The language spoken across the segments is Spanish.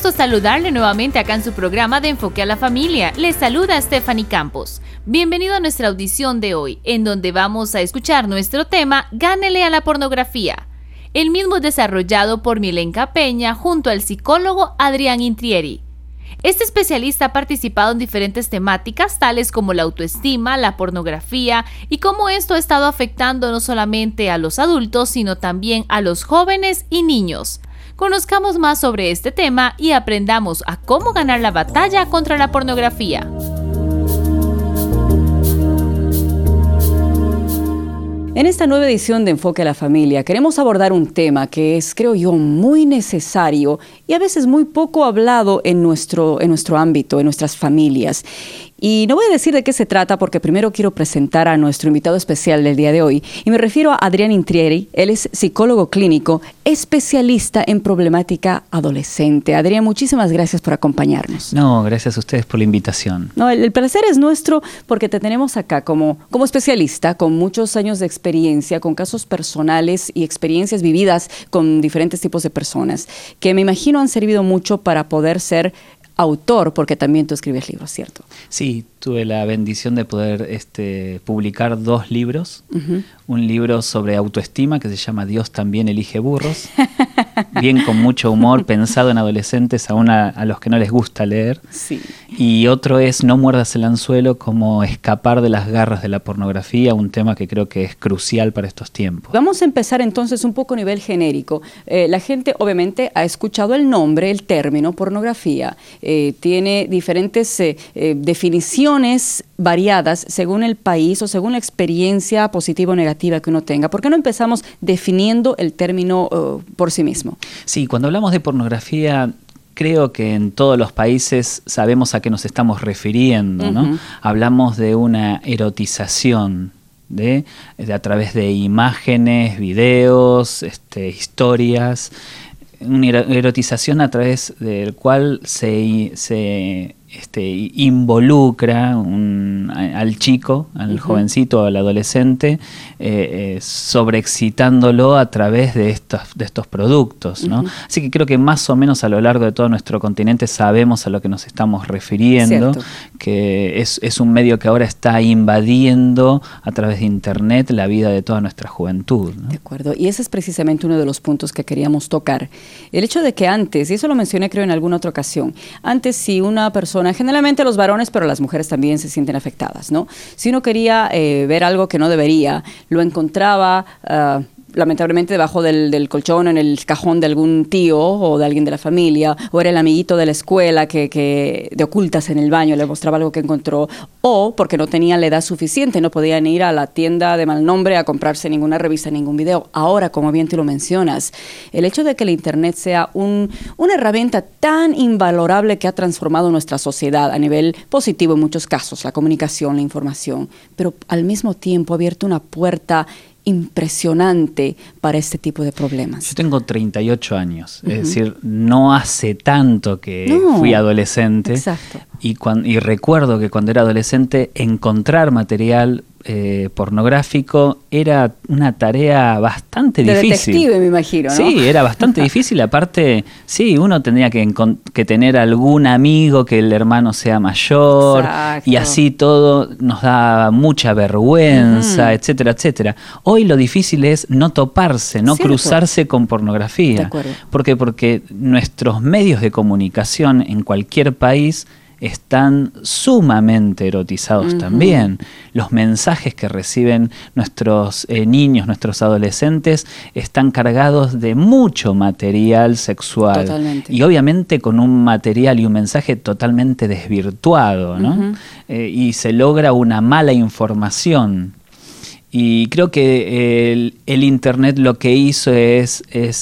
gusto saludarle nuevamente acá en su programa de Enfoque a la Familia. Les saluda Stephanie Campos. Bienvenido a nuestra audición de hoy, en donde vamos a escuchar nuestro tema Gánele a la pornografía. El mismo es desarrollado por Milenka Peña junto al psicólogo Adrián Intrieri. Este especialista ha participado en diferentes temáticas tales como la autoestima, la pornografía y cómo esto ha estado afectando no solamente a los adultos, sino también a los jóvenes y niños. Conozcamos más sobre este tema y aprendamos a cómo ganar la batalla contra la pornografía. En esta nueva edición de Enfoque a la Familia queremos abordar un tema que es, creo yo, muy necesario y a veces muy poco hablado en nuestro ámbito, en nuestras familias. Y no voy a decir de qué se trata porque primero quiero presentar a nuestro invitado especial del día de hoy. Y me refiero a Adrián Intrieri. Él es psicólogo clínico, especialista en problemática adolescente. Adrián, muchísimas gracias por acompañarnos. No, gracias a ustedes por la invitación. No, el placer es nuestro porque te tenemos acá como especialista, con muchos años de experiencia, con casos personales y experiencias vividas con diferentes tipos de personas, que me imagino han servido mucho para poder ser autor, porque también tú escribes libros, ¿cierto? Sí, tuve la bendición de poder publicar 2 libros. Uh-huh. Un libro sobre autoestima que se llama Dios también elige burros. Bien con mucho humor, pensado en adolescentes, aún a los que no les gusta leer. Sí. Y otro es No muerdas el anzuelo, cómo escapar de las garras de la pornografía, un tema que creo que es crucial para estos tiempos. Vamos a empezar entonces un poco a nivel genérico. La gente obviamente ha escuchado el nombre, el término pornografía. Tiene diferentes definiciones variadas según el país o según la experiencia positiva o negativa que uno tenga. ¿Por qué no empezamos definiendo el término por sí mismo? Sí, cuando hablamos de pornografía, creo que en todos los países sabemos a qué nos estamos refiriendo, ¿no? Uh-huh. Hablamos de una erotización a través de imágenes, videos, historias, una erotización a través del cual se involucra al chico, al uh-huh. jovencito, al adolescente, sobreexcitándolo a través de estos productos, ¿no? Uh-huh. Así que creo que más o menos a lo largo de todo nuestro continente sabemos a lo que nos estamos refiriendo. Cierto. Que es un medio que ahora está invadiendo a través de Internet la vida de toda nuestra juventud, ¿no? De acuerdo, y ese es precisamente uno de los puntos que queríamos tocar. El hecho de que antes, y eso lo mencioné creo en alguna otra ocasión, antes si una persona, generalmente los varones, pero las mujeres también se sienten afectadas, ¿no? Si uno quería ver algo que no debería, lo encontraba lamentablemente debajo del colchón, en el cajón de algún tío o de alguien de la familia, o era el amiguito de la escuela que de ocultas en el baño le mostraba algo que encontró, o porque no tenían la edad suficiente, no podían ir a la tienda de mal nombre a comprarse ninguna revista, ningún video. Ahora, como bien tú lo mencionas, el hecho de que el Internet sea una herramienta tan invalorable que ha transformado nuestra sociedad a nivel positivo en muchos casos, la comunicación, la información, pero al mismo tiempo ha abierto una puerta impresionante para este tipo de problemas. Yo tengo 38 años, uh-huh. Es decir, no hace tanto que fui adolescente. Exacto. Y recuerdo que cuando era adolescente encontrar material pornográfico era una tarea bastante difícil. De detective, me imagino, ¿no? Sí, era bastante difícil. Aparte, sí, uno tendría que tener algún amigo que el hermano sea mayor. Exacto. Y así todo nos da mucha vergüenza, uh-huh. etcétera, etcétera. Hoy lo difícil es no toparse, no ¿Cierto? Cruzarse con pornografía. De acuerdo. ¿Por qué? Porque nuestros medios de comunicación en cualquier país están sumamente erotizados uh-huh. también. Los mensajes que reciben nuestros niños, nuestros adolescentes, están cargados de mucho material sexual. Totalmente. Y obviamente con un material y un mensaje totalmente desvirtuado, ¿no? Uh-huh. Y se logra una mala información. Y creo que el Internet lo que hizo es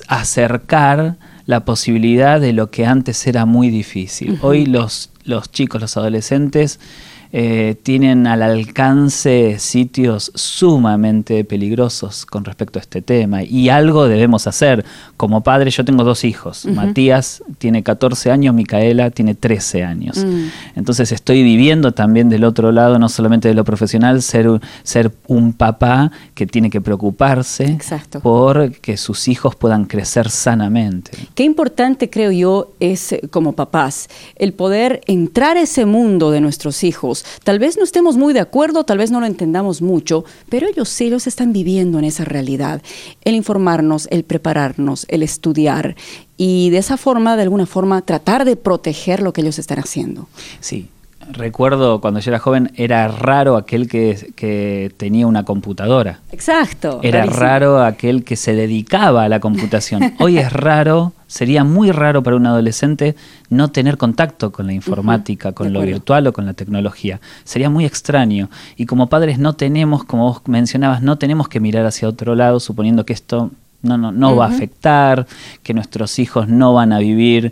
acercar la posibilidad de lo que antes era muy difícil. Uh-huh. Hoy los chicos, los adolescentes, tienen al alcance sitios sumamente peligrosos con respecto a este tema, y algo debemos hacer. Como padre, yo tengo 2 hijos, Matías tiene 14 años, Micaela tiene 13 años. Entonces estoy viviendo también del otro lado, no solamente de lo profesional, ser un papá que tiene que preocuparse Exacto. por que sus hijos puedan crecer sanamente. Qué importante, creo yo, es como papás el poder entrar a ese mundo de nuestros hijos. Tal vez no estemos muy de acuerdo, tal vez no lo entendamos mucho, pero ellos están viviendo en esa realidad. El informarnos, el prepararnos, el estudiar y de esa forma, de alguna forma, tratar de proteger lo que ellos están haciendo. Sí. Recuerdo cuando yo era joven, era raro aquel que tenía una computadora. Exacto. Era rarísimo. raro aquel que se dedicaba a la computación. Hoy es raro, sería muy raro para un adolescente no tener contacto con la informática, con lo virtual o con la tecnología. Sería muy extraño. Y como padres no tenemos, como vos mencionabas, no tenemos que mirar hacia otro lado suponiendo que esto no va a afectar, que nuestros hijos no van a vivir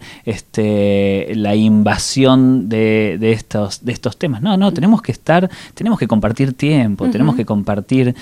la invasión de estos temas. No, tenemos que compartir tiempo, tenemos que compartir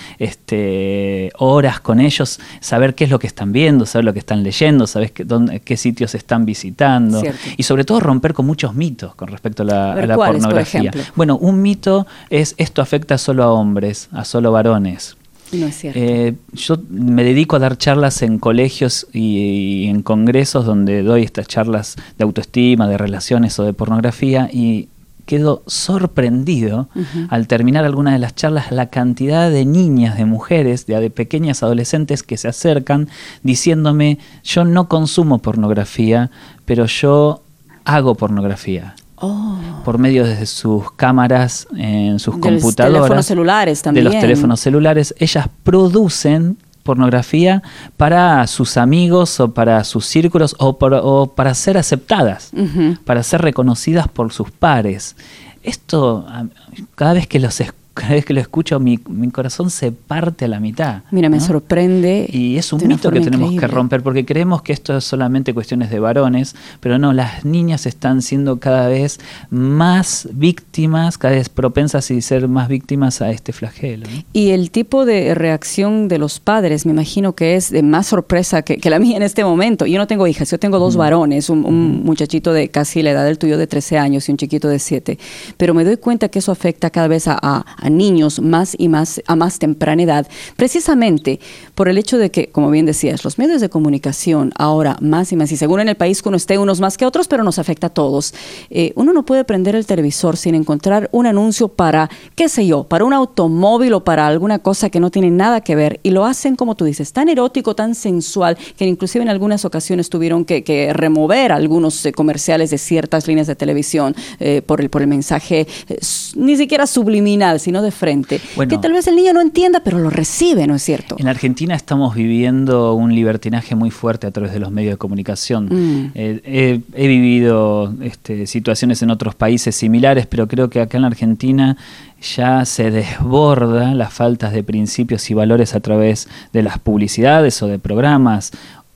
horas con ellos, saber qué es lo que están viendo, saber lo que están leyendo, saber qué sitios están visitando. Cierto. Y sobre todo romper con muchos mitos con respecto a la ¿cuáles, pornografía. por ejemplo? Bueno, un mito es esto afecta solo a hombres, a solo varones. No es cierto. Yo me dedico a dar charlas en colegios y en congresos donde doy estas charlas de autoestima, de relaciones o de pornografía, y quedo sorprendido al terminar alguna de las charlas la cantidad de niñas, de mujeres, de pequeñas adolescentes que se acercan diciéndome: yo no consumo pornografía, pero yo hago pornografía. Por medio de sus cámaras, en sus computadoras, teléfonos celulares también. De los teléfonos celulares, ellas producen pornografía para sus amigos o para sus círculos o para ser aceptadas, para ser reconocidas por sus pares. Esto, cada vez que lo escucho, mi corazón se parte a la mitad. Mira, me sorprende. Y es un mito que tenemos que romper, porque creemos que esto es solamente cuestiones de varones, pero no, las niñas están siendo cada vez más víctimas, cada vez propensas a ser más víctimas a este flagelo, ¿no? Y el tipo de reacción de los padres, me imagino que es de más sorpresa que la mía en este momento. Yo no tengo hijas, yo tengo 2 varones, un muchachito de casi la edad del tuyo de 13 años y un chiquito de 7. Pero me doy cuenta que eso afecta cada vez a niños más y más a más temprana edad, precisamente por el hecho de que, como bien decías, los medios de comunicación ahora más y más, y según en el país que uno esté, unos más que otros, pero nos afecta a todos. Uno no puede prender el televisor sin encontrar un anuncio para, qué sé yo, para un automóvil o para alguna cosa que no tiene nada que ver, y lo hacen, como tú dices, tan erótico, tan sensual, que inclusive en algunas ocasiones tuvieron que remover algunos comerciales de ciertas líneas de televisión por el mensaje ni siquiera subliminal, sino de frente, bueno, que tal vez el niño no entienda, pero lo recibe, ¿no es cierto? En Argentina estamos viviendo un libertinaje muy fuerte a través de los medios de comunicación. He vivido situaciones en otros países similares, pero creo que acá en la Argentina ya se desborda las faltas de principios y valores a través de las publicidades o de programas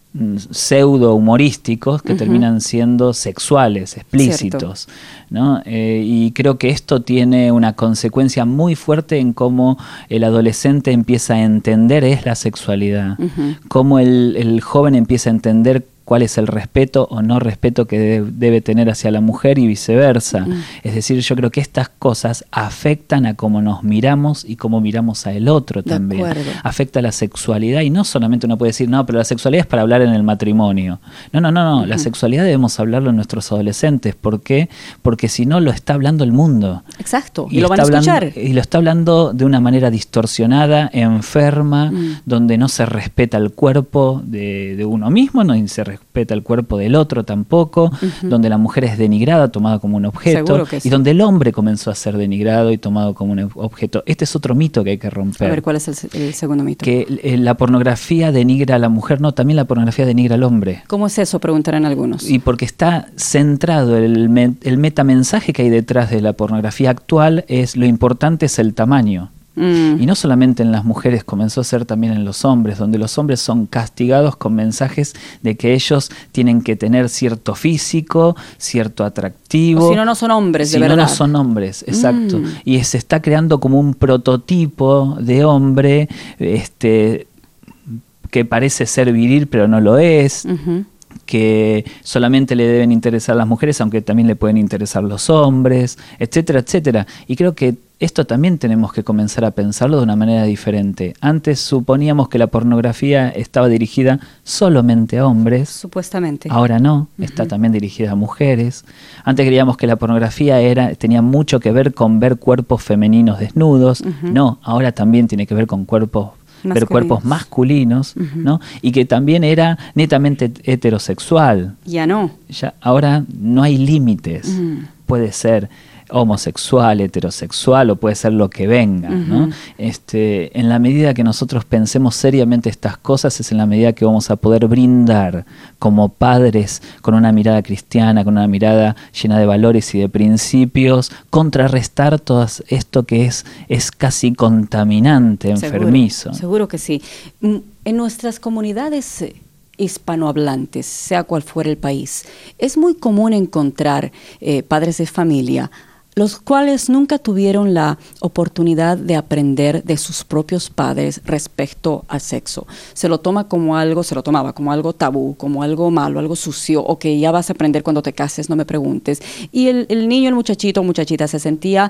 pseudo humorísticos que terminan siendo sexuales, explícitos, ¿no? Y creo que esto tiene una consecuencia muy fuerte en cómo el adolescente empieza a entender la sexualidad, cómo el joven empieza a entender cuál es el respeto o no respeto que debe tener hacia la mujer y viceversa. Es decir, yo creo que estas cosas afectan a cómo nos miramos y cómo miramos al otro también. Afecta la sexualidad, y no solamente uno puede decir, no, pero la sexualidad es para hablar en el matrimonio. No. La sexualidad debemos hablarlo en nuestros adolescentes. ¿Por qué? Porque si no, lo está hablando el mundo. Exacto, y lo van a escuchar. Y lo está hablando de una manera distorsionada, enferma, donde no se respeta el cuerpo de uno mismo, no se respeta el cuerpo del otro tampoco, donde la mujer es denigrada, tomada como un objeto, y donde el hombre comenzó a ser denigrado y tomado como un objeto. Este es otro mito que hay que romper. A ver, ¿cuál es el segundo mito? Que la pornografía denigra a la mujer. No, también la pornografía denigra al hombre. ¿Cómo es eso? Preguntarán algunos. Y porque está centrado el metamensaje que hay detrás de la pornografía actual es: lo importante es el tamaño. Y no solamente en las mujeres, comenzó a ser también en los hombres, donde los hombres son castigados con mensajes de que ellos tienen que tener cierto físico, cierto atractivo. O si no, no son hombres, de verdad. Si no, no son hombres, exacto. Y se está creando como un prototipo de hombre que parece ser viril, pero no lo es. Que solamente le deben interesar las mujeres, aunque también le pueden interesar los hombres, etcétera, etcétera. Y creo que esto también tenemos que comenzar a pensarlo de una manera diferente. Antes suponíamos que la pornografía estaba dirigida solamente a hombres. Supuestamente. Ahora no, está también dirigida a mujeres. Antes creíamos que la pornografía tenía mucho que ver con ver cuerpos femeninos desnudos. No, ahora también tiene que ver con ver cuerpos masculinos, ¿no? Y que también era netamente heterosexual. Ya no. Ahora no hay límites. Puede ser homosexual, heterosexual, o puede ser lo que venga, ¿no? En la medida que nosotros pensemos seriamente estas cosas, es en la medida que vamos a poder brindar como padres, con una mirada cristiana, con una mirada llena de valores y de principios, contrarrestar todo esto que es casi contaminante, enfermizo. Seguro que sí. En nuestras comunidades hispanohablantes, sea cual fuera el país, es muy común encontrar padres de familia los cuales nunca tuvieron la oportunidad de aprender de sus propios padres respecto al sexo. Se lo tomaba como algo tabú, como algo malo, algo sucio, o que ya vas a aprender cuando te cases, no me preguntes. Y el niño, el muchachito o muchachita se sentía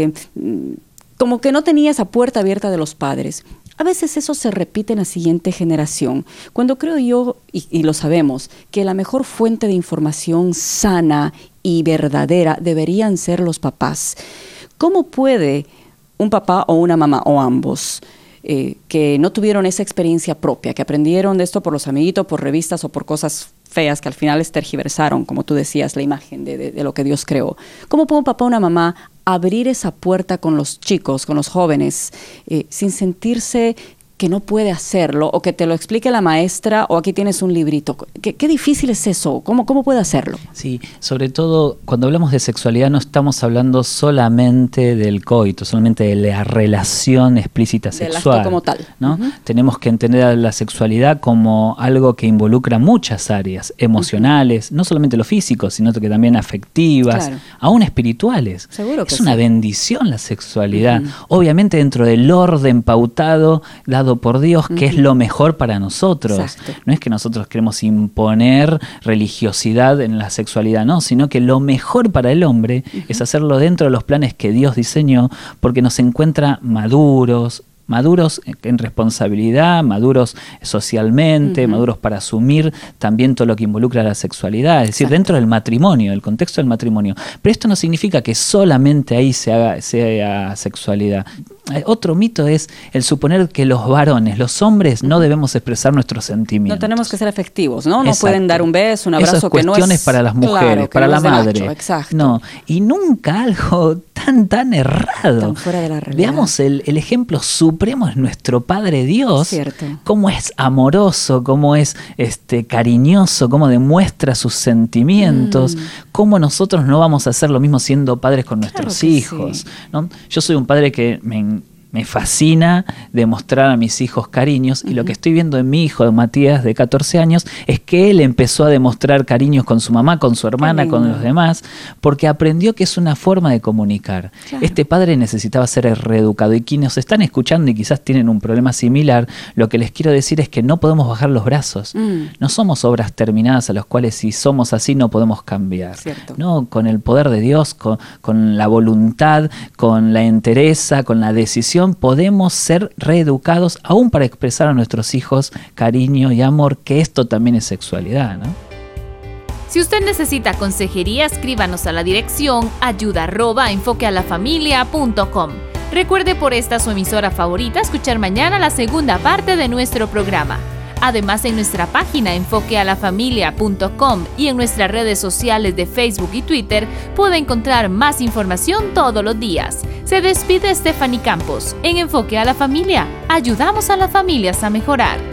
como que no tenía esa puerta abierta de los padres. A veces eso se repite en la siguiente generación, cuando creo yo, y lo sabemos, que la mejor fuente de información sana y verdadera deberían ser los papás. ¿Cómo puede un papá o una mamá, o ambos, que no tuvieron esa experiencia propia, que aprendieron de esto por los amiguitos, por revistas o por cosas feas que al final les tergiversaron, como tú decías, la imagen de lo que Dios creó? ¿Cómo puede un papá o una mamá abrir esa puerta con los chicos, con los jóvenes, sin sentirse que no puede hacerlo, o que te lo explique la maestra, o aquí tienes un librito? ¿Qué difícil es eso? ¿Cómo puede hacerlo? Sí, sobre todo cuando hablamos de sexualidad no estamos hablando solamente del coito, solamente de la relación explícita sexual. Del acto como tal. ¿No? Tenemos que entender a la sexualidad como algo que involucra muchas áreas emocionales, no solamente lo físico, sino que también afectivas, aún espirituales. Seguro que es una bendición la sexualidad, obviamente dentro del orden pautado, dado por Dios, que es lo mejor para nosotros. Exacto. No es que nosotros queremos imponer religiosidad en la sexualidad, no, sino que lo mejor para el hombre es hacerlo dentro de los planes que Dios diseñó, porque nos encuentra maduros en responsabilidad, maduros socialmente, maduros para asumir también todo lo que involucra la sexualidad, es decir, dentro del matrimonio, del contexto del matrimonio. Pero esto no significa que solamente ahí se haga sexualidad. Otro mito es el suponer que los varones, los hombres, no debemos expresar nuestros sentimientos. No tenemos que ser afectivos, ¿no? Exacto. No pueden dar un beso, un abrazo. Esas que cuestiones no es para las mujeres, claro, para no la es de madre. macho, exacto. No, y nunca algo tan errado. Tan fuera de la realidad. Veamos el ejemplo supremo es nuestro Padre Dios. Cierto. Cómo es amoroso, cómo es cariñoso, cómo demuestra sus sentimientos, cómo nosotros no vamos a hacer lo mismo siendo padres con nuestros hijos. Sí. ¿No? Yo soy un padre que me fascina demostrar a mis hijos cariños, y lo que estoy viendo en mi hijo Matías de 14 años es que él empezó a demostrar cariños con su mamá, con su hermana, con los demás, porque aprendió que es una forma de comunicar. Claro. Este padre necesitaba ser reeducado, y quienes nos están escuchando y quizás tienen un problema similar, lo que les quiero decir es que no podemos bajar los brazos. No somos obras terminadas a las cuales si somos así no podemos cambiar. Cierto. No, con el poder de Dios, con la voluntad, con la entereza, con la decisión, podemos ser reeducados aún para expresar a nuestros hijos cariño y amor, que esto también es sexualidad, ¿no? Si usted necesita consejería, escríbanos a la dirección ayuda@enfoquealafamilia.com. Recuerde por esta su emisora favorita escuchar mañana la segunda parte de nuestro programa. Además, en nuestra página enfoquealafamilia.com y en nuestras redes sociales de Facebook y Twitter puede encontrar más información todos los días. Se despide Stephanie Campos. En Enfoque a la Familia, ayudamos a las familias a mejorar.